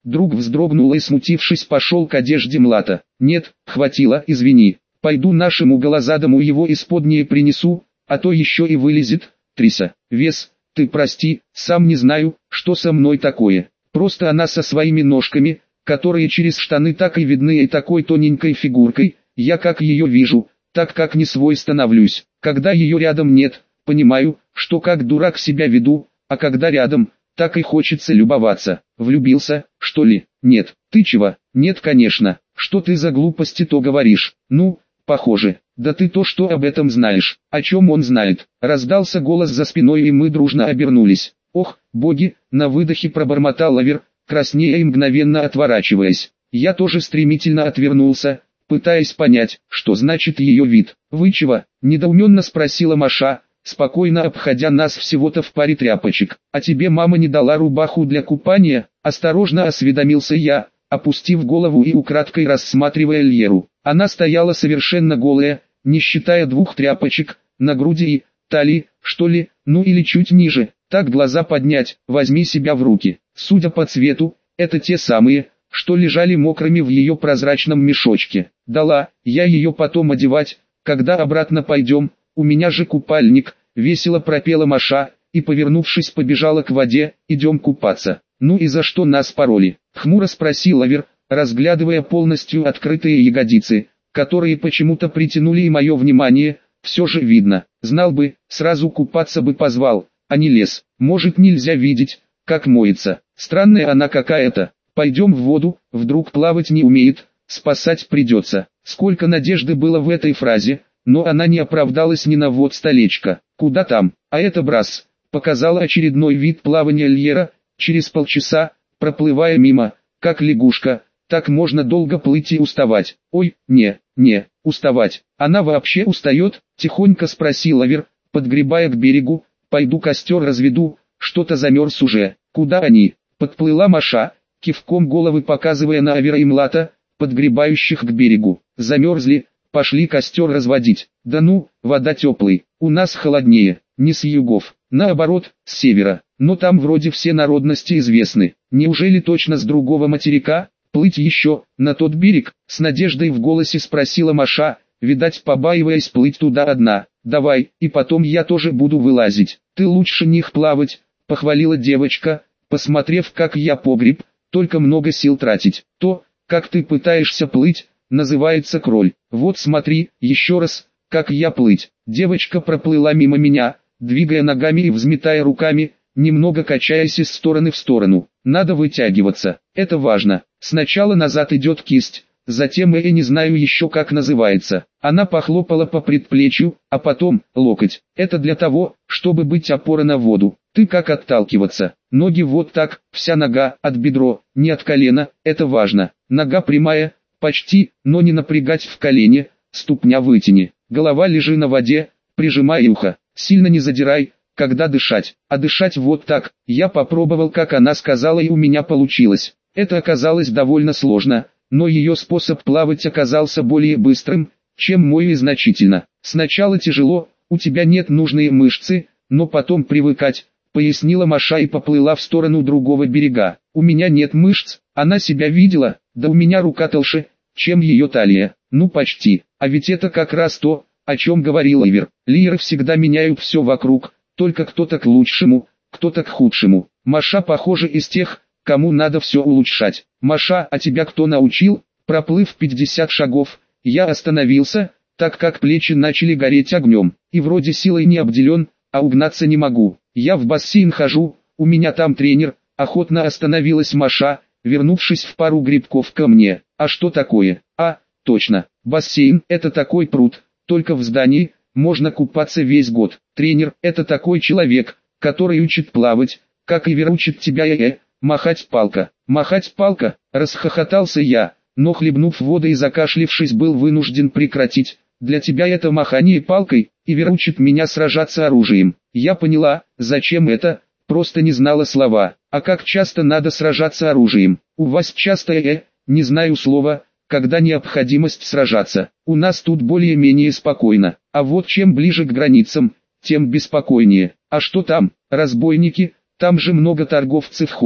Друг вздрогнул и, смутившись, пошел к одежде Млата. «Нет, хватило, извини. Пойду нашему голозадому его исподнее принесу, а то еще и вылезет. Триса, Вес, ты прости, сам не знаю, что со мной такое. Просто она со своими ножками, которые через штаны так и видны, и такой тоненькой фигуркой, я как ее вижу, так как не свой становлюсь. Когда ее рядом нет, понимаю, что как дурак себя веду, а когда рядом, так и хочется любоваться. Влюбился, что ли? Нет. Ты чего? Нет, конечно. Что ты за глупости-то говоришь? Ну, похоже. Да ты то что об этом знаешь? О чем он знает? Раздался голос за спиной, и мы дружно обернулись. Ох, боги, на выдохе пробормотал Лавер, краснея и мгновенно отворачиваясь. Я тоже стремительно отвернулся, пытаясь понять, что значит ее вид. «Вы чего?» – недоуменно спросила Маша, спокойно обходя нас всего-то в паре тряпочек. «А тебе мама не дала рубаху для купания?» – осторожно осведомился я, опустив голову и украдкой рассматривая Льеру. Она стояла совершенно голая, не считая двух тряпочек, на груди и талии, что ли, ну или чуть ниже. Так глаза поднять, возьми себя в руки. Судя по цвету, это те самые, что лежали мокрыми в ее прозрачном мешочке. Дала, я ее потом одевать, когда обратно пойдем, у меня же купальник, весело пропела Маша, и, повернувшись, побежала к воде. Идем купаться. Ну и за что нас пороли? Хмуро спросил Лавер, разглядывая полностью открытые ягодицы, которые почему-то притянули и мое внимание. Все же видно, знал бы, сразу купаться бы позвал, а не лез. Может, нельзя видеть, как моется. Странная она какая-то. Пойдем в воду, вдруг плавать не умеет, спасать придется. Сколько надежды было в этой фразе, но она не оправдалась ни на вод столечко. Куда там? А это брас. Показала очередной вид плавания Льера. Через полчаса, проплывая мимо, как лягушка, так можно долго плыть и уставать. Ой, не, уставать. Она вообще устает? Тихонько спросил Лавер, подгребая к берегу. Пойду костер разведу, что-то замерз уже. Куда они? Подплыла Маша, кивком головы показывая на Авера и Млата, подгребающих к берегу. Замерзли, пошли костер разводить. Да ну, вода теплый, у нас холоднее, не с югов, наоборот, с севера. Но там вроде все народности известны. Неужели точно с другого материка? Плыть еще, на тот берег? С надеждой в голосе спросила Маша, видать побаиваясь плыть туда одна. Давай, и потом я тоже буду вылазить. Ты лучше них плавать, похвалила девочка, посмотрев как я погреб, только много сил тратить. То, как ты пытаешься плыть, называется кроль. Вот смотри, еще раз, как я плыть. Девочка проплыла мимо меня, двигая ногами и взметая руками, немного качаясь из стороны в сторону. Надо вытягиваться, это важно. Сначала назад идет кисть, затем я не знаю еще как называется. Она похлопала по предплечью, а потом локоть. Это для того, чтобы быть опорой на воду. Ты как отталкиваться? Ноги вот так, вся нога, от бедро, не от колена, это важно. Нога прямая, почти, но не напрягать в колене, ступня вытяни. Голова лежи на воде, прижимай ухо, сильно не задирай, когда дышать. А дышать вот так, я попробовал как она сказала и у меня получилось. Это оказалось довольно сложно, но ее способ плавать оказался более быстрым, чем мой и значительно. Сначала тяжело, у тебя нет нужной мышцы, но потом привыкать, пояснила Маша и поплыла в сторону другого берега. У меня нет мышц, она себя видела, да у меня рука толще, чем ее талия. Ну почти, а ведь это как раз то, о чем говорил Ивер. Лиеры всегда меняют все вокруг, только кто-то к лучшему, кто-то к худшему. Маша похоже из тех, кому надо все улучшать. Маша, а тебя кто научил? Проплыв 50 шагов, я остановился, так как плечи начали гореть огнем, и вроде силой не обделен, а угнаться не могу. Я в бассейн хожу, у меня там тренер, охотно остановилась Маша, вернувшись в пару грибков ко мне. А что такое? А, точно, бассейн – это такой пруд, только в здании, можно купаться весь год. Тренер – это такой человек, который учит плавать, как Ивер учит тебя махать палка. Махать палка, расхохотался я, но хлебнув воды и закашлившись был вынужден прекратить. Для тебя это махание палкой, Ивер учит меня сражаться оружием. Я поняла, зачем это, просто не знала слова. А как часто надо сражаться оружием? У вас часто не знаю слова, когда необходимость сражаться. У нас тут более-менее спокойно, а вот чем ближе к границам, тем беспокойнее. А что там, разбойники? Там же много торговцев ходит,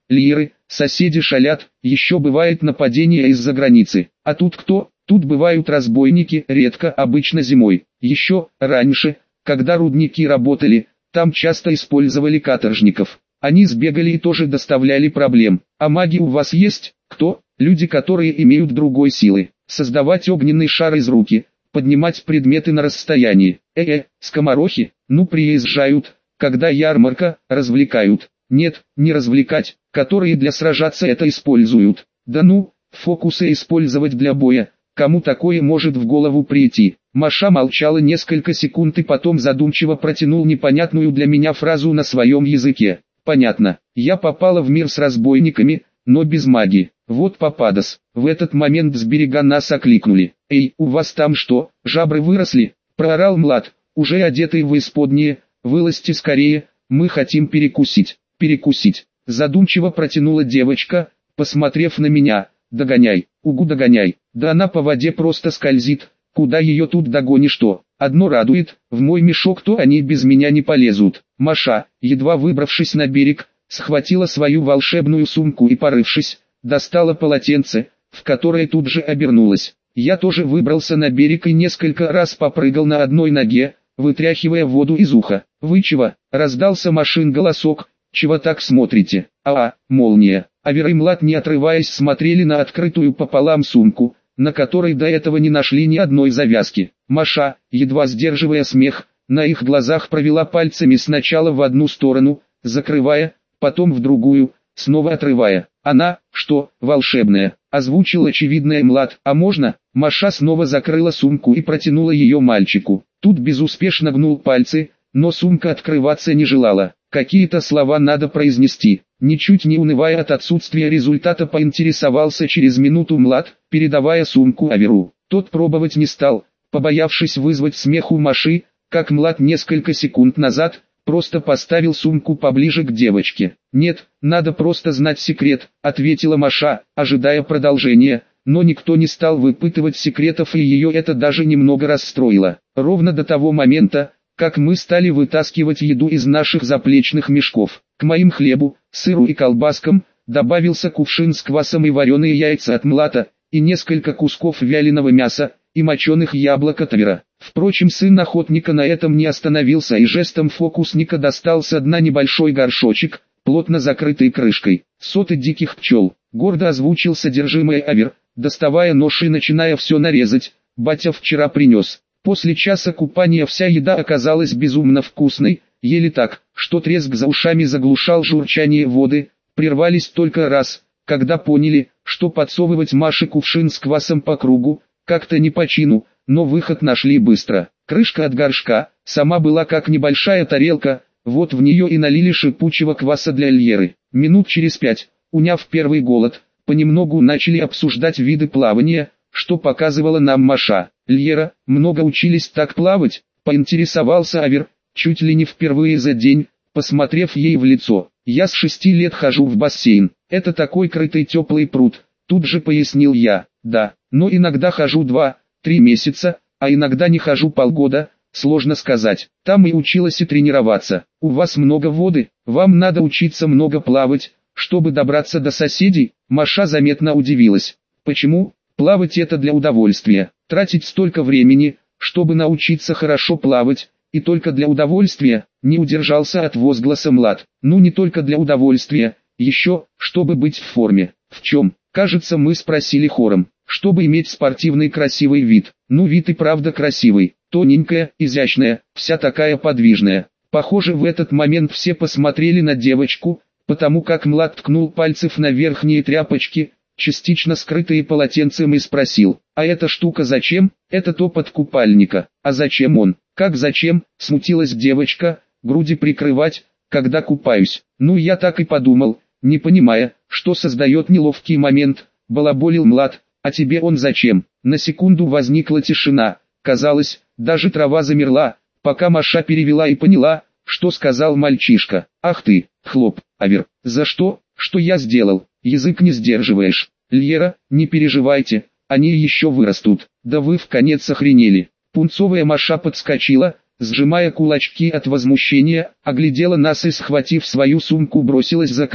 Лиры, соседи шалят, еще бывает нападение из-за границы. А тут кто? Тут бывают разбойники, редко, обычно зимой. Еще раньше, когда рудники работали, там часто использовали каторжников. Они сбегали и тоже доставляли проблем. А маги у вас есть? Кто? Люди, которые имеют другой силы. Создавать огненный шар из руки, поднимать предметы на расстоянии. Скоморохи, ну приезжают, когда ярмарка, развлекают. Нет, не развлекать, которые для сражаться это используют. Да ну, фокусы использовать для боя, кому такое может в голову прийти? Маша молчала несколько секунд и потом задумчиво протянул непонятную для меня фразу на своем языке. Понятно, я попала в мир с разбойниками, но без магии. Вот попадос. В этот момент с берега нас окликнули. «Эй, у вас там что, жабры выросли?» – проорал Млад, уже одетый в исподние. «Вылазьте скорее, мы хотим перекусить». «Перекусить», – задумчиво протянула девочка, посмотрев на меня. «Догоняй, угу догоняй, да она по воде просто скользит, куда ее тут догонишь-то? Одно радует, в мой мешок-то они без меня не полезут». Маша, едва выбравшись на берег, схватила свою волшебную сумку и, порывшись, достала полотенце, в которое тут же обернулась. Я тоже выбрался на берег и несколько раз попрыгал на одной ноге, вытряхивая воду из уха. «Вы чего?» – раздался Машин голосок. «Чего так смотрите?» Молния. Авер и Млад, не отрываясь, смотрели на открытую пополам сумку, на которой до этого не нашли ни одной завязки. Маша, едва сдерживая смех, на их глазах провела пальцами сначала в одну сторону, закрывая, потом в другую, снова отрывая. «Она, что, волшебная?» – озвучил очевидное Млад. «А можно?» Маша снова закрыла сумку и протянула ее мальчику. Тут безуспешно гнул пальцы, но сумка открываться не желала. Какие-то слова надо произнести. Ничуть не унывая от отсутствия результата, поинтересовался через минуту Млад, передавая сумку Аверу. Тот пробовать не стал, побоявшись вызвать смех у Маши, как Млад несколько секунд назад, просто поставил сумку поближе к девочке. «Нет, надо просто знать секрет», — ответила Маша, ожидая продолжения, но никто не стал выпытывать секретов, и ее это даже немного расстроило. Ровно до того момента, как мы стали вытаскивать еду из наших заплечных мешков. К моим хлебу, сыру и колбаскам добавился кувшин с квасом и вареные яйца от Млата, и несколько кусков вяленого мяса, и моченых яблок от Авера. Впрочем, сын охотника на этом не остановился и жестом фокусника достал со дна небольшой горшочек, плотно закрытый крышкой. «Соты диких пчел», — гордо озвучил содержимое Авер, доставая нож и начиная все нарезать. «Батя вчера принес». После часа купания вся еда оказалась безумно вкусной, ели так, что треск за ушами заглушал журчание воды. Прервались только раз, когда поняли, что подсовывать Маше кувшин с квасом по кругу, как-то не по чину, но выход нашли быстро. Крышка от горшка, сама была как небольшая тарелка, вот в нее и налили шипучего кваса для Льеры. Минут через 5, уняв первый голод, понемногу начали обсуждать виды плавания, что показывала нам Маша. «Льера, много учились так плавать?» – поинтересовался Авер, чуть ли не впервые за день, посмотрев ей в лицо. «Я с 6 лет хожу в бассейн, это такой крытый теплый пруд», – тут же пояснил я. «Да, но иногда хожу 2-3 месяца, а иногда не хожу полгода, сложно сказать. Там и училась и тренироваться. У вас много воды, вам надо учиться много плавать, чтобы добраться до соседей». Маша заметно удивилась. «Почему? Плавать это для удовольствия. Тратить столько времени, чтобы научиться хорошо плавать, и только для удовольствия», не удержался от возгласа Млад. «Ну не только для удовольствия, еще, чтобы быть в форме». «В чем?» Кажется, мы спросили хором. «Чтобы иметь спортивный красивый вид». Ну вид и правда красивый, тоненькая, изящная, вся такая подвижная. Похоже, в этот момент все посмотрели на девочку, потому как Млад ткнул пальцев на верхние тряпочки, частично скрытые полотенцем, и спросил: «А эта штука зачем?» «Это топ от купальника». «А зачем он?» «Как зачем?» — смутилась девочка. «Груди прикрывать, когда купаюсь». «Ну я так и подумал», не понимая, что создает неловкий момент, балаболил Млад. «А тебе он зачем?» На секунду возникла тишина. Казалось, даже трава замерла, пока Маша перевела и поняла, что сказал мальчишка. «Ах ты, хлоп, Авер, за что? Что я сделал? Язык не сдерживаешь». «Льера, не переживайте, они еще вырастут». «Да вы вконец охренели». Пунцовая Маша подскочила, сжимая кулачки от возмущения, оглядела нас и, схватив свою сумку, бросилась за камни.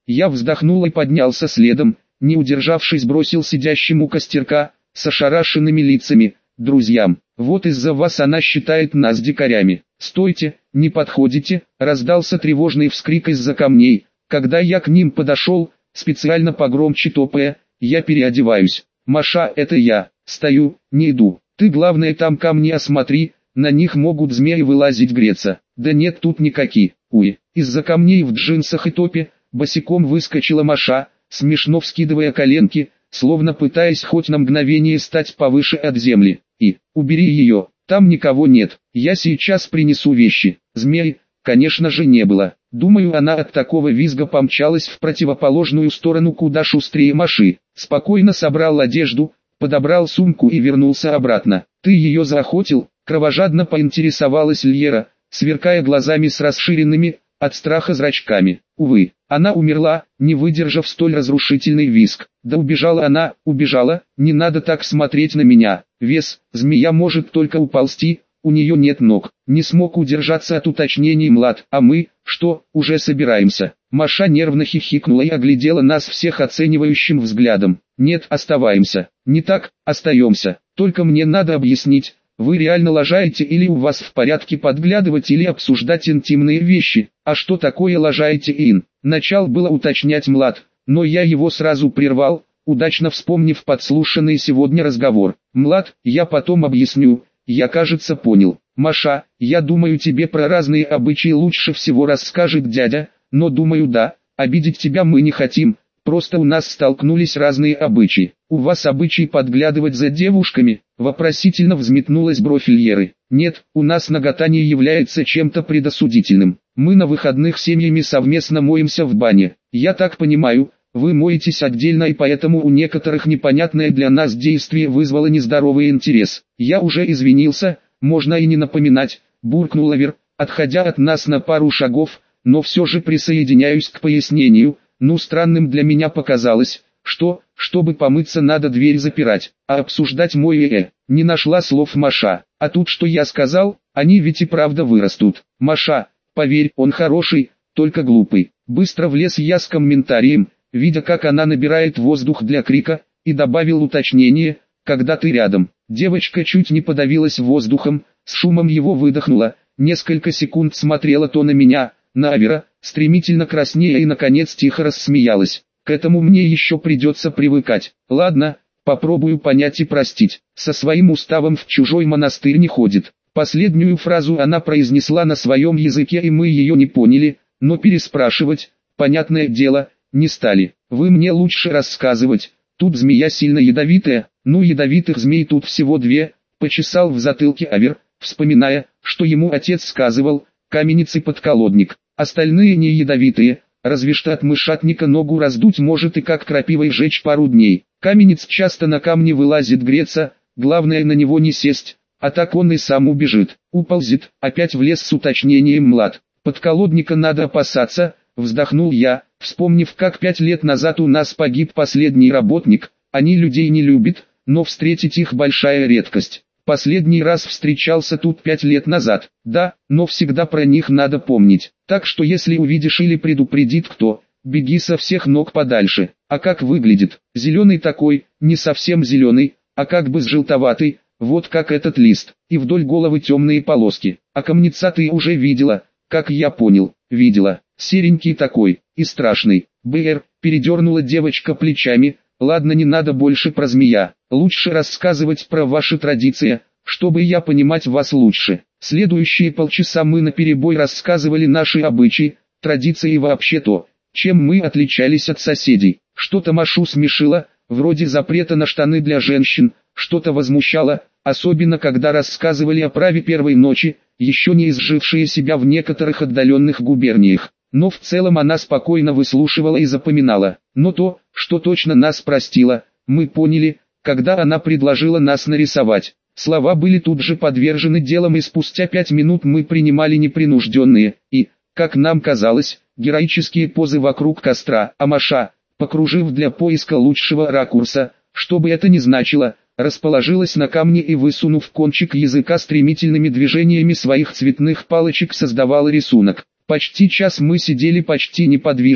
Я вздохнул и поднялся следом, не удержавшись бросил сидящим у костерка, с ошарашенными лицами, друзьям: «Вот из-за вас она считает нас дикарями». «Стойте, не подходите!» — раздался тревожный вскрик из-за камней. Когда я к ним подошел, специально погромче топая, «Я переодеваюсь». «Маша, это я. Стою, не иду. Ты главное там камни осмотри, на них могут змеи вылазить греться». «Да нет тут никакие». «Уй». Из-за камней в джинсах и топе, босиком выскочила Маша, смешно вскидывая коленки, словно пытаясь хоть на мгновение стать повыше от земли. «И, убери ее, там никого нет, я сейчас принесу вещи». Змей, конечно же, не было. Думаю, она от такого визга помчалась в противоположную сторону куда шустрее Маши. Спокойно собрал одежду, подобрал сумку и вернулся обратно. «Ты ее заохотил?» — кровожадно поинтересовалась Льера, сверкая глазами с расширенными, от страха зрачками. Увы, она умерла, не выдержав столь разрушительный визг. Да убежала она, убежала, не надо так смотреть на меня. Вес, змея может только уползти, у нее нет ног. Не смог удержаться от уточнений Млад. А мы, что, уже собираемся? Маша нервно хихикнула и оглядела нас всех оценивающим взглядом. Нет, оставаемся. Не так, остаемся. Только мне надо объяснить. Вы реально лажаете или у вас в порядке подглядывать или обсуждать интимные вещи? А что такое лажаете, Ин? Начал было уточнять Млад, но я его сразу прервал, удачно вспомнив подслушанный сегодня разговор. Млад, я потом объясню, я кажется понял. Маша, я думаю тебе про разные обычаи лучше всего расскажет дядя, но думаю да, обидеть тебя мы не хотим. Просто у нас столкнулись разные обычаи. У вас обычай подглядывать за девушками? Вопросительно взметнулась бровь Льеры. Нет, у нас нагота не является чем-то предосудительным. Мы на выходных семьями совместно моемся в бане. Я так понимаю, вы моетесь отдельно и поэтому у некоторых непонятное для нас действие вызвало нездоровый интерес. Я уже извинился, можно и не напоминать, буркнул Авер, отходя от нас на пару шагов, но все же присоединяюсь к пояснению. Ну, странным для меня показалось, что, чтобы помыться, надо дверь запирать, а обсуждать мой не нашла слов Маша. А тут что я сказал, они ведь и правда вырастут. Маша, поверь, он хороший, только глупый. Быстро влез я с комментарием, видя как она набирает воздух для крика, и добавил уточнение, когда ты рядом. Девочка чуть не подавилась воздухом, с шумом его выдохнула, несколько секунд смотрела то на меня, на Авера, стремительно краснея и наконец тихо рассмеялась. К этому мне еще придется привыкать. Ладно, попробую понять и простить. Со своим уставом в чужой монастырь не ходит. Последнюю фразу она произнесла на своем языке и мы ее не поняли, но переспрашивать, понятное дело, не стали. Вы мне лучше рассказывать. Тут змея сильно ядовитая, ну ядовитых змей тут всего две, почесал в затылке Авер, вспоминая, что ему отец сказывал, каменец и подколодник. Остальные не ядовитые, разве что от мышатника ногу раздуть может и как крапивой жечь пару дней. Каменец часто на камне вылазит греться, главное на него не сесть, а так он и сам убежит. Уползет, опять влез с уточнением Млад. Подколодника надо опасаться, вздохнул я, вспомнив как 5 лет назад у нас погиб последний работник. Они людей не любят, но встретить их большая редкость. Последний раз встречался тут 5 лет назад. Да, но всегда про них надо помнить. Так что если увидишь или предупредит кто, беги со всех ног подальше. А как выглядит? Зеленый такой, не совсем зеленый, а как бы желтоватый, вот как этот лист. И вдоль головы темные полоски. А камнеца ты уже видела, как я понял, видела. Серенький такой, и страшный. БР, передернула девочка плечами. Ладно, не надо больше про змея. Лучше рассказывать про ваши традиции, чтобы я понимать вас лучше. Следующие полчаса мы наперебой рассказывали наши обычаи, традиции и вообще то, чем мы отличались от соседей. Что-то Машу смешило, вроде запрета на штаны для женщин, что-то возмущало, особенно когда рассказывали о праве первой ночи, еще не изжившие себя в некоторых отдаленных губерниях. Но в целом она спокойно выслушивала и запоминала. Но то, что точно нас простила, мы поняли, когда она предложила нас нарисовать. Слова были тут же подвержены делам и спустя 5 минут мы принимали непринужденные и, как нам казалось, героические позы вокруг костра. А Маша, покружив для поиска лучшего ракурса, что бы это ни значило, расположилась на камне и высунув кончик языка стремительными движениями своих цветных палочек создавала рисунок. Почти час мы сидели почти неподвижно,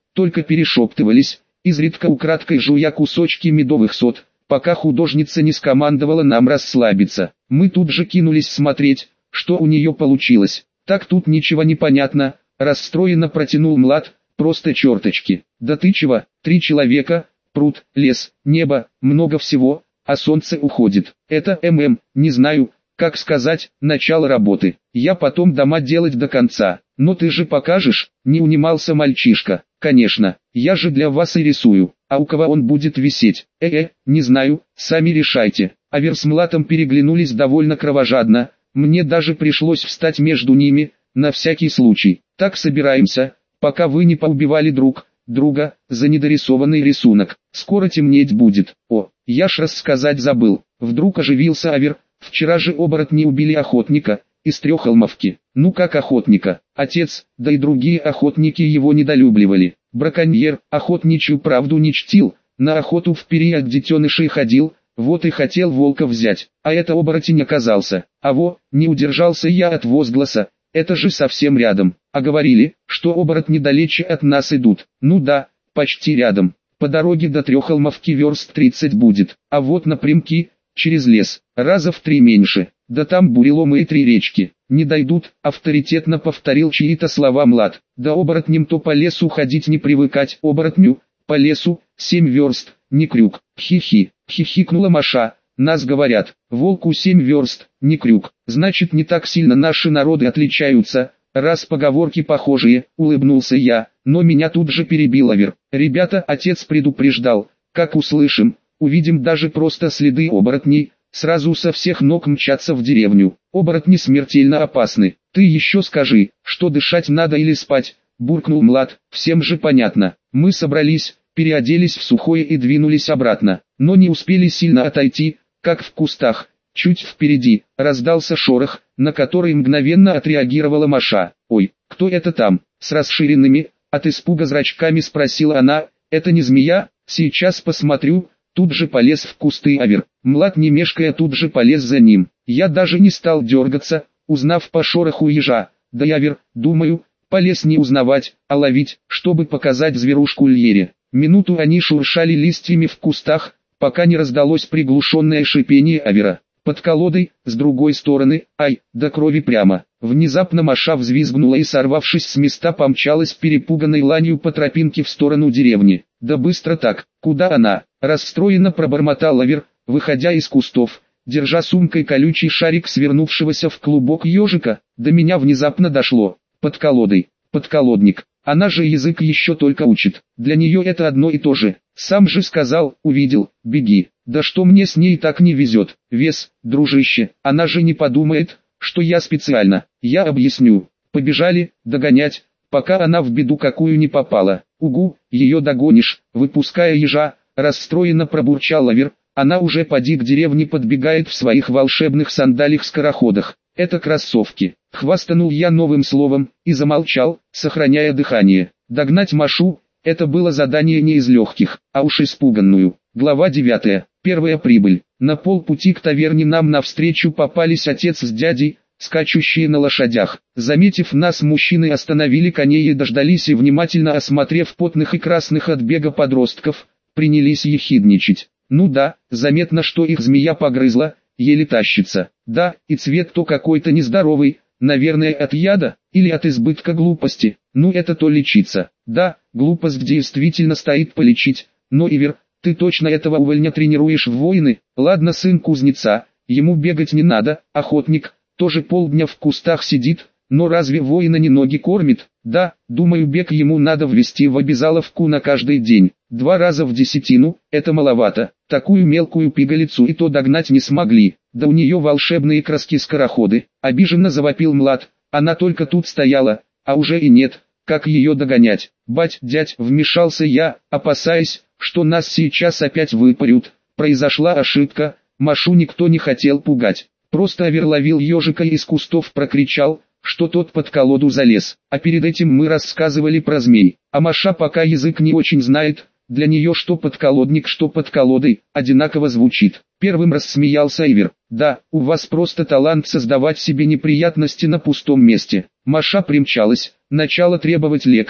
только перешептывались, изредка украдкой жуя кусочки медовых сот, пока художница не скомандовала нам расслабиться. Мы тут же кинулись смотреть, что у нее получилось. Так тут ничего не понятно, расстроенно протянул Млад, просто черточки. Да ты чего, 3 человека, пруд, лес, небо, много всего, а солнце уходит. Это не знаю, как сказать, начало работы. Я потом дома делать до конца. Но ты же покажешь, не унимался мальчишка. Конечно, я же для вас и рисую. А у кого он будет висеть? Не знаю, сами решайте. Авер с Млатом переглянулись довольно кровожадно. Мне даже пришлось встать между ними, на всякий случай. Так собираемся, пока вы не поубивали друг друга, за недорисованный рисунок. Скоро темнеть будет. О, я ж рассказать забыл. Вдруг оживился Авер. Вчера же оборотни убили охотника, из Трехолмовки. Ну как охотника? Отец, да и другие охотники его недолюбливали. Браконьер, охотничью правду не чтил, на охоту в период детенышей ходил, вот и хотел волка взять, а это оборотень оказался. Не удержался я от возгласа, это же совсем рядом. А говорили, что оборотни далече от нас идут. Ну да, почти рядом. По дороге до Трехолмовки верст 30 будет, а вот напрямки, через лес, раза в 3 меньше. Да там буреломы и 3 речки. Не дойдут, авторитетно повторил чьи-то слова Млад. Да оборотням-то по лесу ходить не привыкать. Оборотню, по лесу, 7 верст, не крюк. Хи-хи, хихикнула Маша. Нас говорят, волку 7 верст, не крюк. Значит, не так сильно наши народы отличаются, раз поговорки похожие, улыбнулся я. Но меня тут же перебил Авер. Ребята, отец предупреждал, как услышим, увидим даже просто следы оборотней, сразу со всех ног мчаться в деревню. Оборотни смертельно опасны. Ты еще скажи, что дышать надо или спать, буркнул Млад. Всем же понятно. Мы собрались, переоделись в сухое и двинулись обратно, но не успели сильно отойти, как в кустах, чуть впереди, раздался шорох, на который мгновенно отреагировала Маша. Ой, кто это там? С расширенными, от испуга зрачками спросила она. Это не змея? Сейчас посмотрю. Тут же полез в кусты Авер. Млад не мешкая тут же полез за ним. Я даже не стал дергаться, узнав по шороху ежа. Да и Авер, думаю, полез не узнавать, а ловить, чтобы показать зверушку Льере. Минуту они шуршали листьями в кустах, пока не раздалось приглушенное шипение Авера. Под колодой, с другой стороны, ай, до крови прямо. Внезапно Маша взвизгнула и, сорвавшись с места, помчалась перепуганной ланью по тропинке в сторону деревни. Да быстро так, куда она? Расстроенно пробормотал Авер, выходя из кустов, держа сумкой колючий шарик свернувшегося в клубок ежика. До меня внезапно дошло. Под колодой, подколодник. Она же язык еще только учит. Для нее это одно и то же. Сам же сказал, увидел, беги. Да что мне с ней так не везет. Вес, дружище, она же не подумает, что я специально. Я объясню. Побежали, догонять, пока она в беду какую не попала. Угу, ее догонишь. Выпуская ежа, расстроенно пробурчал Авер. Она уже поди к деревне подбегает в своих волшебных сандалях-скороходах. Это кроссовки. Хвастанул я новым словом и замолчал, сохраняя дыхание. Догнать Машу, это было задание не из легких, а уж испуганную. Глава 9. Первая прибыль. На полпути к таверне нам навстречу попались отец с дядей, скачущие на лошадях. Заметив нас, мужчины остановили коней и дождались, и, внимательно осмотрев потных и красных от бега подростков, принялись ехидничать. Ну да, заметно, что их змея погрызла, еле тащится. Да, и цвет-то какой-то нездоровый, наверное от яда, или от избытка глупости. Ну это то лечиться. Да, глупость действительно стоит полечить, но Ивер, ты точно этого увольня тренируешь в воины? Ладно, сын кузнеца, ему бегать не надо, охотник, тоже полдня в кустах сидит, но разве воина не ноги кормит? Да, думаю, бег ему надо ввести в обязаловку на каждый день. 2 раза в десятину, это маловато. Такую мелкую пигалицу и то догнать не смогли. Да у нее волшебные краски-скороходы. Обиженно завопил Млад. Она только тут стояла, а уже и нет. Как ее догонять? Бать, дядь, вмешался я, опасаясь, что нас сейчас опять выпарют. Произошла ошибка, Машу никто не хотел пугать. Просто Авер ловил ежика и из кустов прокричал, что тот под колоду залез. А перед этим мы рассказывали про змей. А Маша пока язык не очень знает, для нее что подколодник, что под колодой, одинаково звучит. Первым рассмеялся Ивер. Да, у вас просто талант создавать себе неприятности на пустом месте. Маша примчалась, начала требовать лекаря,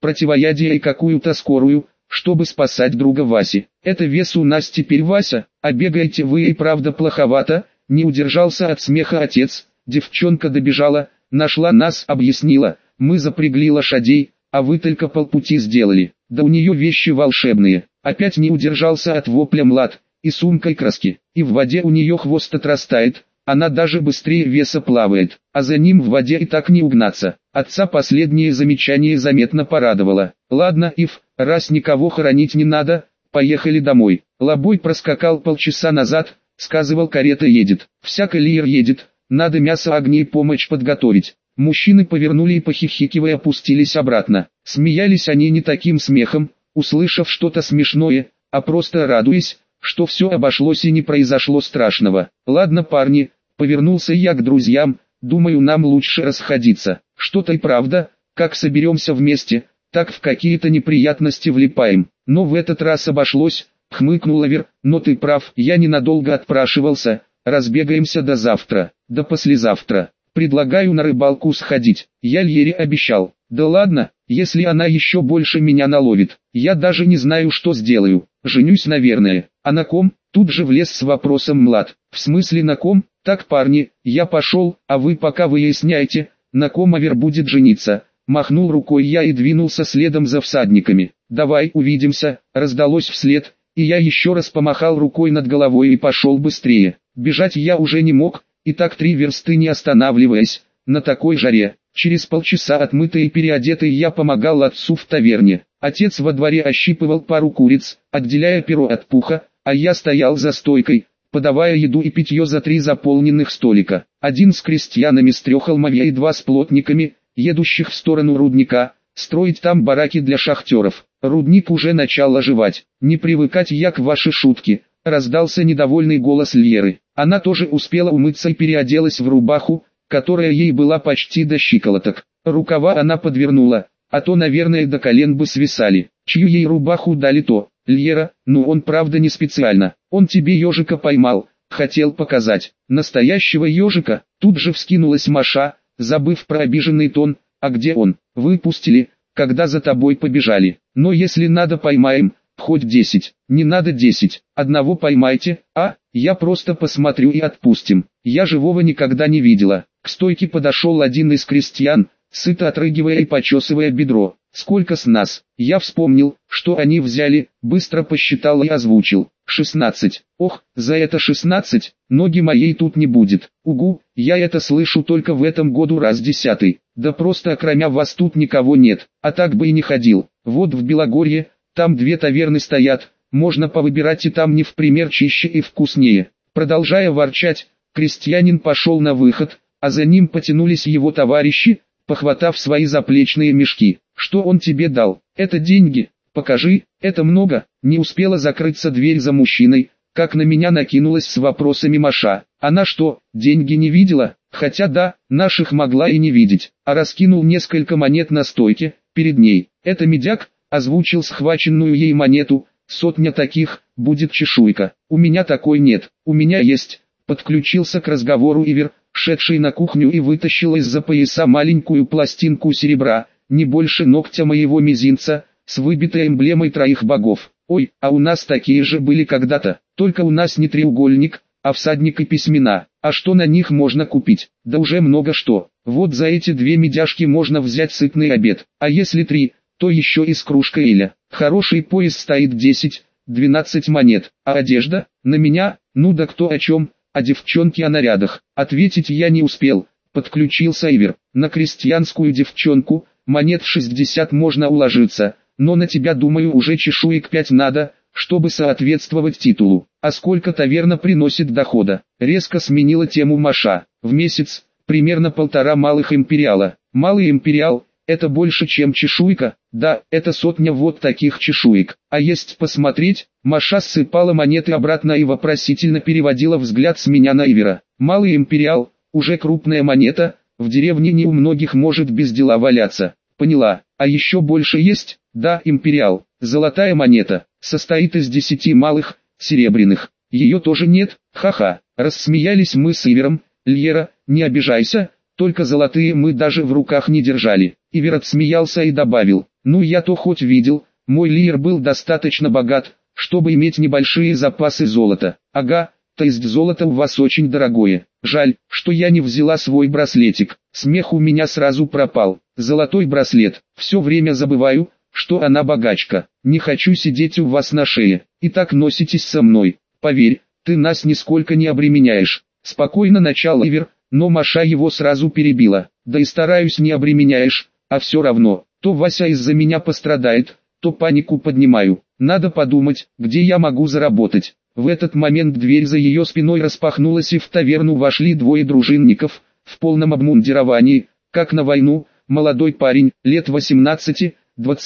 противоядие и какую-то скорую, чтобы спасать друга Васи. Это вес у нас теперь Вася, а бегаете вы и правда плоховато, не удержался от смеха отец. Девчонка добежала, нашла нас, объяснила, мы запрягли лошадей, а вы только полпути сделали. Да у нее вещи волшебные. Опять не удержался от вопля Млад, и сумкой краски, и в воде у нее хвост отрастает, она даже быстрее веса плавает, а за ним в воде и так не угнаться. Отца последнее замечание заметно порадовало. Ладно, Ив, раз никого хоронить не надо, поехали домой. Лобой проскакал полчаса назад, сказывал, карета едет. Всяко лиер едет, надо мясо огней помочь подготовить. Мужчины повернули и похихикивая опустились обратно. Смеялись они не таким смехом, услышав что-то смешное, а просто радуясь, что все обошлось и не произошло страшного. Ладно, парни, повернулся я к друзьям, думаю, нам лучше расходиться. Что-то и правда, как соберемся вместе, так в какие-то неприятности влипаем. Но в этот раз обошлось, хмыкнул Авер, но ты прав, я ненадолго отпрашивался, разбегаемся до завтра, до послезавтра. Предлагаю на рыбалку сходить, я Льере обещал. Да ладно, если она еще больше меня наловит, я даже не знаю, что сделаю, женюсь, наверное. А на ком? Тут же влез с вопросом Млад. В смысле на ком? Так, парни, я пошел, а вы пока выясняйте, на ком Авер будет жениться. Махнул рукой я и двинулся следом за всадниками. Давай увидимся, раздалось вслед, и я еще раз помахал рукой над головой и пошел быстрее. Бежать я уже не мог, и так 3 версты не останавливаясь, на такой жаре. Через полчаса отмытый и переодетый я помогал отцу в таверне. Отец во дворе ощипывал пару куриц, отделяя перо от пуха, а я стоял за стойкой, подавая еду и питье за 3 заполненных столика. Один с крестьянами с 3 холмовья и 2 с плотниками, едущих в сторону рудника, строить там бараки для шахтеров. Рудник уже начал оживать. Не привыкать я к вашей шутке, раздался недовольный голос Льеры. Она тоже успела умыться и переоделась в рубаху, которая ей была почти до щиколоток. Рукава она подвернула, а то, наверное, до колен бы свисали. Чью ей рубаху дали то? Льера, ну он правда не специально. Он тебе ежика поймал, хотел показать. Настоящего ежика. Тут же вскинулась Маша, забыв про обиженный тон. А где он? Выпустили, когда за тобой побежали. Но если надо, поймаем, хоть 10. Не надо 10, одного поймайте, а, я просто посмотрю и отпустим. Я живого никогда не видела. К стойке подошел один из крестьян, сыто отрыгивая и почесывая бедро. Сколько с нас? Я вспомнил, что они взяли, быстро посчитал и озвучил. 16. Ох, за это 16, ноги моей тут не будет. Угу, я это слышу только в этом году раз 10. Да просто окромя вас тут никого нет, а так бы и не ходил. Вот в Белогорье, там 2 таверны стоят, можно повыбирать и там не в пример чище и вкуснее. Продолжая ворчать, крестьянин пошел на выход, а за ним потянулись его товарищи, похватав свои заплечные мешки. Что он тебе дал? Это деньги? Покажи, это много. Не успела закрыться дверь за мужчиной, как на меня накинулась с вопросами Маша. Она что, деньги не видела? Хотя да, наших могла и не видеть. А раскинул несколько монет на стойке, перед ней. Это медяк? Озвучил схваченную ей монету. 100 таких, будет чешуйка. У меня такой нет, у меня есть. Подключился к разговору Ивер, шедший на кухню, и вытащил из-за пояса маленькую пластинку серебра, не больше ногтя моего мизинца, с выбитой эмблемой 3 богов. Ой, а у нас такие же были когда-то, только у нас не треугольник, а всадник и письмена. А что на них можно купить? Да уже много что. Вот за эти 2 медяшки можно взять сытный обед, а если 3, то еще и с кружкой эля. Хороший пояс стоит 10-12 монет, а одежда? На меня? Ну да кто о чем? А девчонки о нарядах. Ответить я не успел. Подключился Ивер. На крестьянскую девчонку монет 60 можно уложиться, но на тебя, думаю, уже чешуек 5 надо, чтобы соответствовать титулу. А сколько таверна приносит дохода? Резко сменила тему Маша. В месяц примерно 1,5 малых империала. Малый империал — это больше, чем чешуйка. Да, это 100 вот таких чешуек. А есть посмотреть? Маша ссыпала монеты обратно и вопросительно переводила взгляд с меня на Ивера. Малый империал, уже крупная монета, в деревне не у многих может без дела валяться. Поняла. А еще больше есть? Да, империал. Золотая монета, состоит из 10 малых, серебряных. Ее тоже нет? Ха-ха. Рассмеялись мы с Ивером. Льера, не обижайся, только золотые мы даже в руках не держали. Ивер отсмеялся и добавил: Ну я-то хоть видел, мой Лиер был достаточно богат, чтобы иметь небольшие запасы золота. Ага, то есть золото у вас очень дорогое. Жаль, что я не взяла свой браслетик. Смех у меня сразу пропал. Золотой браслет. Все время забываю, что она богачка. Не хочу сидеть у вас на шее. И так носитесь со мной. Поверь, ты нас нисколько не обременяешь. Спокойно начал Ивер, но Маша его сразу перебила. Да и стараюсь не обременяешь, а все равно. То Вася из-за меня пострадает, то панику поднимаю. Надо подумать, где я могу заработать. В этот момент дверь за ее спиной распахнулась и в таверну вошли двое дружинников, в полном обмундировании, как на войну, молодой парень, лет 18-20,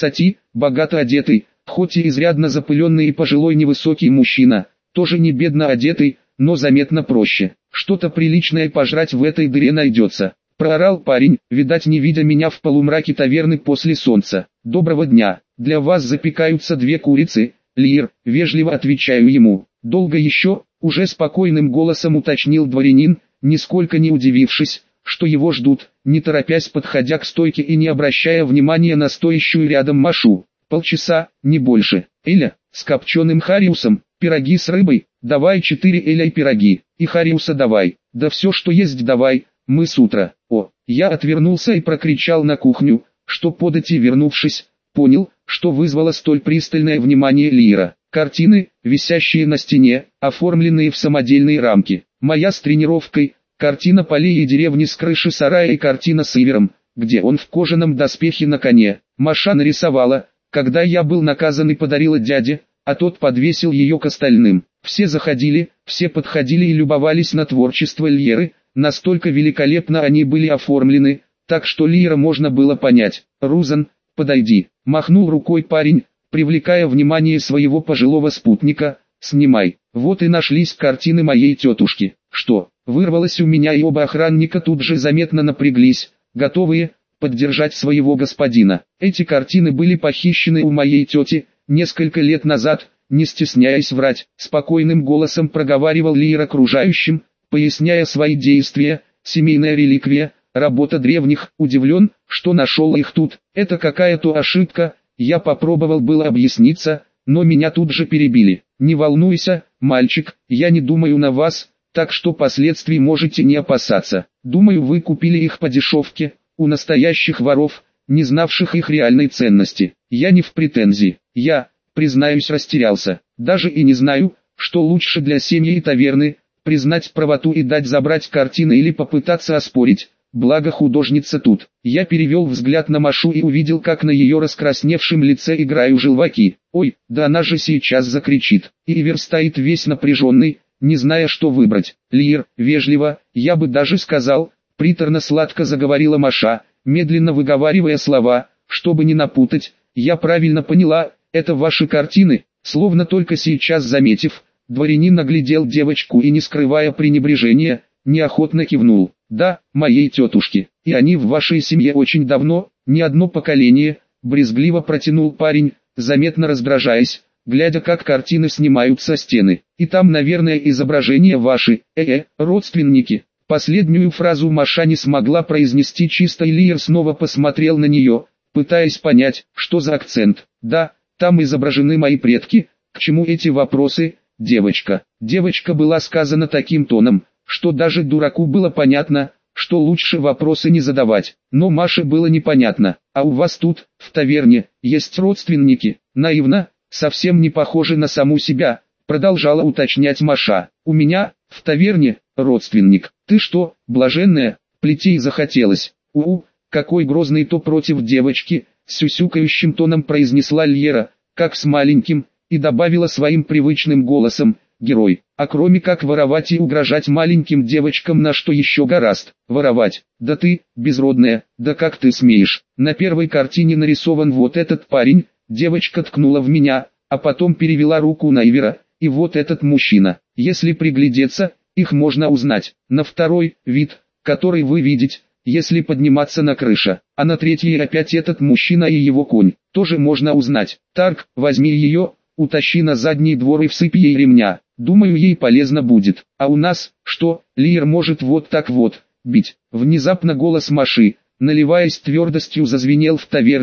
богато одетый, хоть и изрядно запыленный и пожилой невысокий мужчина, тоже не бедно одетый, но заметно проще. Что-то приличное пожрать в этой дыре найдется. Проорал парень, видать не видя меня в полумраке таверны после солнца. Доброго дня, для вас запекаются 2 курицы, Лиер, вежливо отвечаю ему. Долго еще, уже спокойным голосом уточнил дворянин, нисколько не удивившись, что его ждут, не торопясь подходя к стойке и не обращая внимания на стоящую рядом Машу. Полчаса, не больше. Эля, с копченым хариусом, пироги с рыбой, давай 4 Эля и пироги, и хариуса давай, да все что есть давай, мы с утра. О, я отвернулся и прокричал на кухню, что подать и вернувшись, понял, что вызвало столь пристальное внимание Лиера. Картины, висящие на стене, оформленные в самодельные рамки. Моя с тренировкой, картина полей и деревни с крыши сарая и картина с Ивером, где он в кожаном доспехе на коне. Маша нарисовала, когда я был наказан и подарила дяде, а тот подвесил ее к остальным. Все заходили, все подходили и любовались на творчество Лиеры, настолько великолепно они были оформлены, так что Лиера можно было понять. «Рузан, подойди», махнул рукой парень, привлекая внимание своего пожилого спутника. «Снимай». Вот и нашлись картины моей тетушки. Что, вырвалось у меня, и оба охранника тут же заметно напряглись, готовые поддержать своего господина. Эти картины были похищены у моей тети несколько лет назад, не стесняясь врать, спокойным голосом проговаривал Лиер окружающим, поясняя свои действия. Семейная реликвия, работа древних. Удивлен, что нашел их тут. Это какая-то ошибка. Я попробовал было объясниться, но меня тут же перебили. Не волнуйся, мальчик, я не думаю на вас, так что последствий можете не опасаться. Думаю, вы купили их по дешевке, у настоящих воров, не знавших их реальной ценности. Я не в претензии. Я, признаюсь, растерялся. Даже и не знаю, что лучше для семьи и таверны, признать правоту и дать забрать картины или попытаться оспорить. Благо художница тут. Я перевел взгляд на Машу и увидел, как на ее раскрасневшем лице играют желваки. Ой, да она же сейчас закричит. И Ивер стоит весь напряженный, не зная, что выбрать. Лиер, вежливо, я бы даже сказал, приторно-сладко заговорила Маша, медленно выговаривая слова, чтобы не напутать. Я правильно поняла, это ваши картины? Словно только сейчас заметив, дворянин наглядел девочку и, не скрывая пренебрежения, неохотно кивнул. Да, моей тетушки, и они в вашей семье очень давно, не одно поколение, брезгливо протянул парень, заметно раздражаясь, глядя, как картины снимают со стены. И там, наверное, изображения ваши, родственники. Последнюю фразу Маша не смогла произнести чисто, и Лиер снова посмотрел на нее, пытаясь понять, что за акцент. Да, там изображены мои предки. К чему эти вопросы, девочка? Девочка была сказана таким тоном, что даже дураку было понятно, что лучше вопросы не задавать. Но Маше было непонятно. А у вас тут, в таверне, есть родственники? Наивно, совсем не похожи на саму себя, продолжала уточнять Маша. У меня, в таверне, родственник. Ты что, блаженная? Плетей захотелось. Какой грозный то против девочки, сюсюкающим тоном произнесла Льера, как с маленьким, и добавила своим привычным голосом: герой. А кроме как воровать и угрожать маленьким девочкам, на что еще гораст? Воровать? Да ты, безродная, да как ты смеешь? На первой картине нарисован вот этот парень, девочка ткнула в меня, а потом перевела руку на Ивера, и вот этот мужчина. Если приглядеться, их можно узнать. На второй, вид, который вы видите, если подниматься на крышу, а на третьей опять этот мужчина и его конь, тоже можно узнать. Тарк, возьми ее, утащи на задний двор и всыпь ей ремня. Думаю, ей полезно будет. А у нас, что, Лиер может вот так вот, бить. Внезапно голос Маши, наливаясь твердостью, зазвенел в таверне,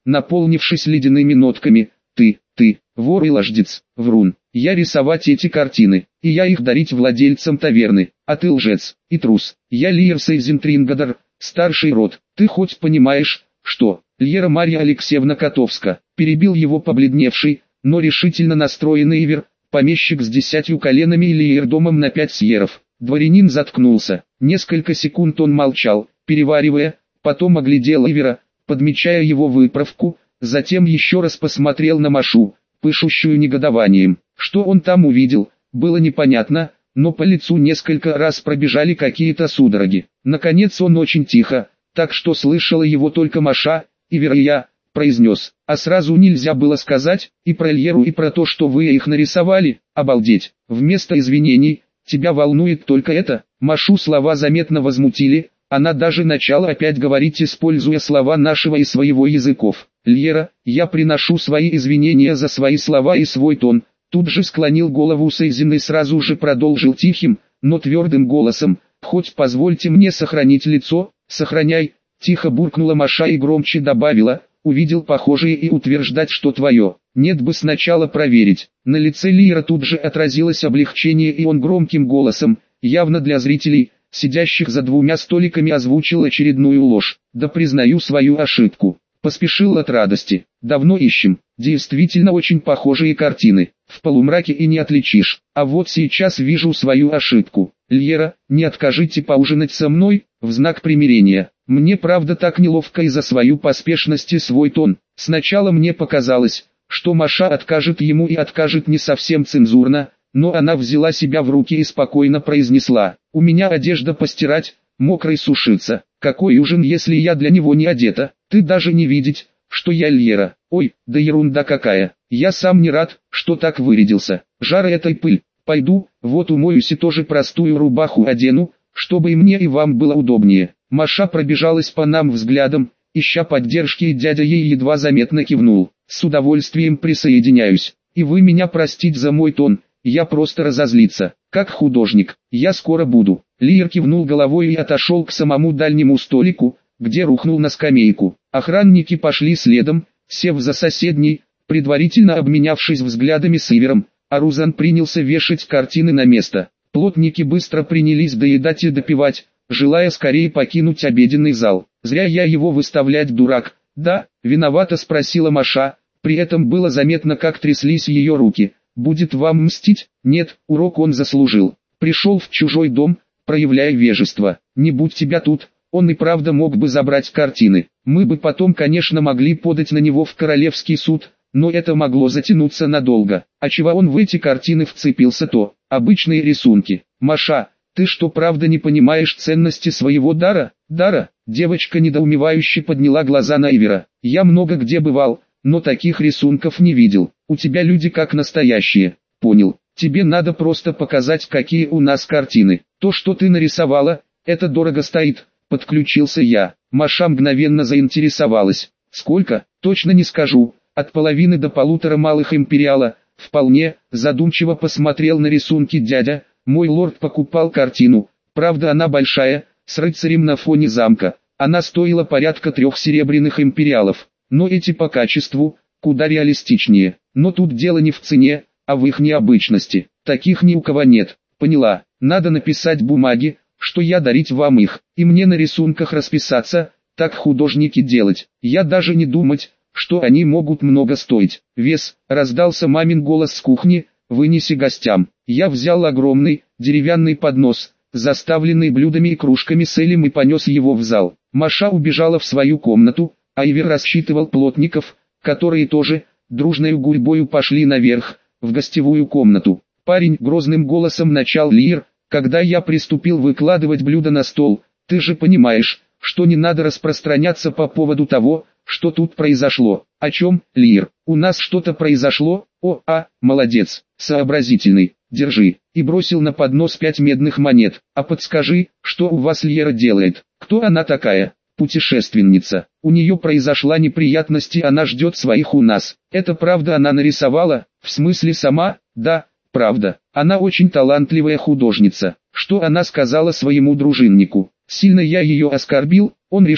наполнившись ледяными нотками. Ты, вор и лождец, врун. Я рисовать эти картины, и я их дарить владельцам таверны, а ты лжец и трус. Я Лиер Сейзентрингадер, старший род. Ты хоть понимаешь, что...» Льера Марья Алексеевна Котовска, перебил его побледневший, но решительно настроенный Ивер, помещик с 10 коленами и лиердомом на 5 сьеров. Дворянин заткнулся. Несколько секунд он молчал, переваривая, потом оглядел Ивера, подмечая его выправку, затем еще раз посмотрел на Машу, пышущую негодованием. Что он там увидел, было непонятно, но по лицу несколько раз пробежали какие-то судороги. Наконец он очень тихо, так что слышала его только Маша, Ивер и я, произнес: «А сразу нельзя было сказать, и про Льеру, и про то, что вы их нарисовали, обалдеть. Вместо извинений, тебя волнует только это». Машу слова заметно возмутили, она даже начала опять говорить, используя слова нашего и своего языков. «Льера, я приношу свои извинения за свои слова и свой тон». Тут же склонил голову Сейзин и сразу же продолжил тихим, но твердым голосом: «Хоть позвольте мне сохранить лицо». «Сохраняй», тихо буркнула Маша и громче добавила: «Увидел похожее и утверждать, что твое. Нет бы сначала проверить». На лице Лиера тут же отразилось облегчение, и он громким голосом, явно для зрителей, сидящих за 2 столиками, озвучил очередную ложь. «Да признаю свою ошибку». Поспешил от радости. «Давно ищем. Действительно очень похожие картины. В полумраке и не отличишь. А вот сейчас вижу свою ошибку. Льера, не откажите поужинать со мной, в знак примирения. Мне правда так неловко из-за свою поспешность и свой тон. Сначала мне показалось, что Маша откажет ему и откажет не совсем цензурно, но она взяла себя в руки и спокойно произнесла: «У меня одежда постирать, мокрой сушиться. Какой ужин, если я для него не одета? Ты даже не видеть, что я Льера. Ой, да ерунда какая. Я сам не рад, что так вырядился. Жара этой пыль. Пойду, вот умоюсь и тоже простую рубаху одену, чтобы и мне и вам было удобнее». Маша пробежалась по нам взглядом, ища поддержки, и дядя ей едва заметно кивнул: «С удовольствием присоединяюсь. И вы меня простить за мой тон, я просто разозлиться, как художник. Я скоро буду». Лиер кивнул головой и отошел к самому дальнему столику, где рухнул на скамейку. Охранники пошли следом, сев за соседний, предварительно обменявшись взглядами с Ивером, а Рузан принялся вешать картины на место. Плотники быстро принялись доедать и допивать, желая скорее покинуть обеденный зал. «Зря я его выставлять, дурак». «Да?» — виновато спросила Маша, при этом было заметно, как тряслись ее руки. «Будет вам мстить?» «Нет, урок он заслужил. Пришел в чужой дом, проявляя вежество. Не будь тебя тут, он и правда мог бы забрать картины. Мы бы потом, конечно, могли подать на него в королевский суд, но это могло затянуться надолго. А чего он в эти картины вцепился, то обычные рисунки. Маша, ты что, правда не понимаешь ценности своего дара?» «Дара?» Девочка недоумевающе подняла глаза на Ивера. «Я много где бывал, но таких рисунков не видел. У тебя люди как настоящие». «Понял. Тебе надо просто показать, какие у нас картины. То, что ты нарисовала, это дорого стоит», — подключился я. Маша мгновенно заинтересовалась. «Сколько? Точно не скажу. От половины до 1,5 малых империала». «Вполне», — задумчиво посмотрел на рисунки дядя. «Мой лорд покупал картину. Правда, она большая, с рыцарем на фоне замка. Она стоила порядка 3 серебряных империалов. Но эти по качеству куда реалистичнее. Но тут дело не в цене, а в их необычности. Таких ни у кого нет». «Поняла. Надо написать бумаги, что я дарить вам их, и мне на рисунках расписаться, так художники делать. Я даже не думать, что они могут много стоить». «Вес», — раздался мамин голос с кухни, — «вынеси гостям». Я взял огромный, деревянный поднос, заставленный блюдами и кружками с элем, и понес его в зал. Маша убежала в свою комнату, а Ивер рассчитывал плотников, которые тоже, дружной гурьбою пошли наверх, в гостевую комнату. «Парень», — грозным голосом начал Лиер, когда я приступил выкладывать блюда на стол, — «ты же понимаешь, что не надо распространяться по поводу того, что тут произошло». «О чем, Лиер? У нас что-то произошло?» Молодец, сообразительный, держи». И бросил на поднос 5 медных монет. «А подскажи, что у вас Лиера делает? Кто она такая?» «Путешественница. У нее произошла неприятность, и она ждет своих у нас». «Это правда она нарисовала? В смысле сама?» «Да, правда. Она очень талантливая художница». «Что она сказала своему дружиннику?» «Сильно я ее оскорбил, он решил,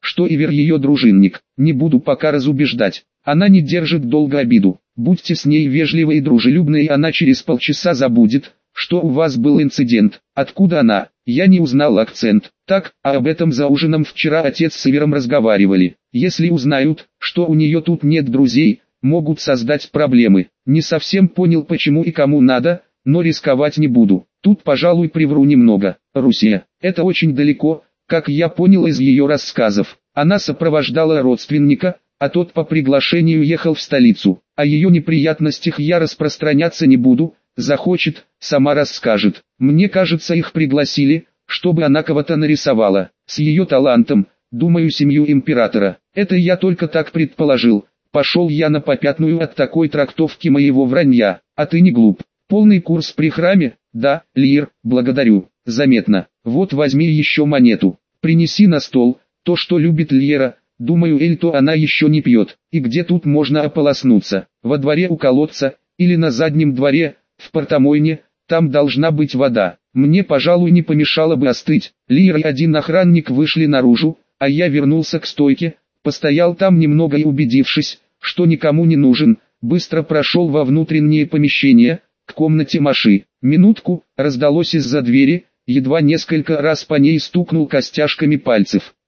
что Ивер ее дружинник. Не буду пока разубеждать. Она не держит долго обиду. Будьте с ней вежливы и дружелюбны, и она через полчаса забудет, что у вас был инцидент. Откуда она? Я не узнал акцент. Так, а об этом за ужином вчера отец с Ивером разговаривали. Если узнают, что у нее тут нет друзей, могут создать проблемы. Не совсем понял, почему и кому надо, но рисковать не буду. Тут, пожалуй, привру немного. Руссия. Это очень далеко, как я понял из ее рассказов. Она сопровождала родственника, а тот по приглашению ехал в столицу. О ее неприятностях я распространяться не буду, захочет, сама расскажет. Мне кажется, их пригласили, чтобы она кого-то нарисовала. С ее талантом, думаю, семью императора. Это я только так предположил. Пошел я на попятную от такой трактовки моего вранья. А ты не глуп. Полный курс при храме? Да, Лир, благодарю. Заметно. Вот возьми еще монету. Принеси на стол. То, что любит Льера. Думаю, эль-то она еще не пьет. И где тут можно ополоснуться? Во дворе у колодца, или на заднем дворе, в портомойне, там должна быть вода. Мне, пожалуй, не помешало бы остыть. Лир и один охранник вышли наружу, а я вернулся к стойке, постоял там немного и, убедившись, что никому не нужен, быстро прошел во внутреннее помещение, к комнате Маши. Минутку, раздалось из-за двери, едва несколько раз по ней стукнул костяшками пальцев.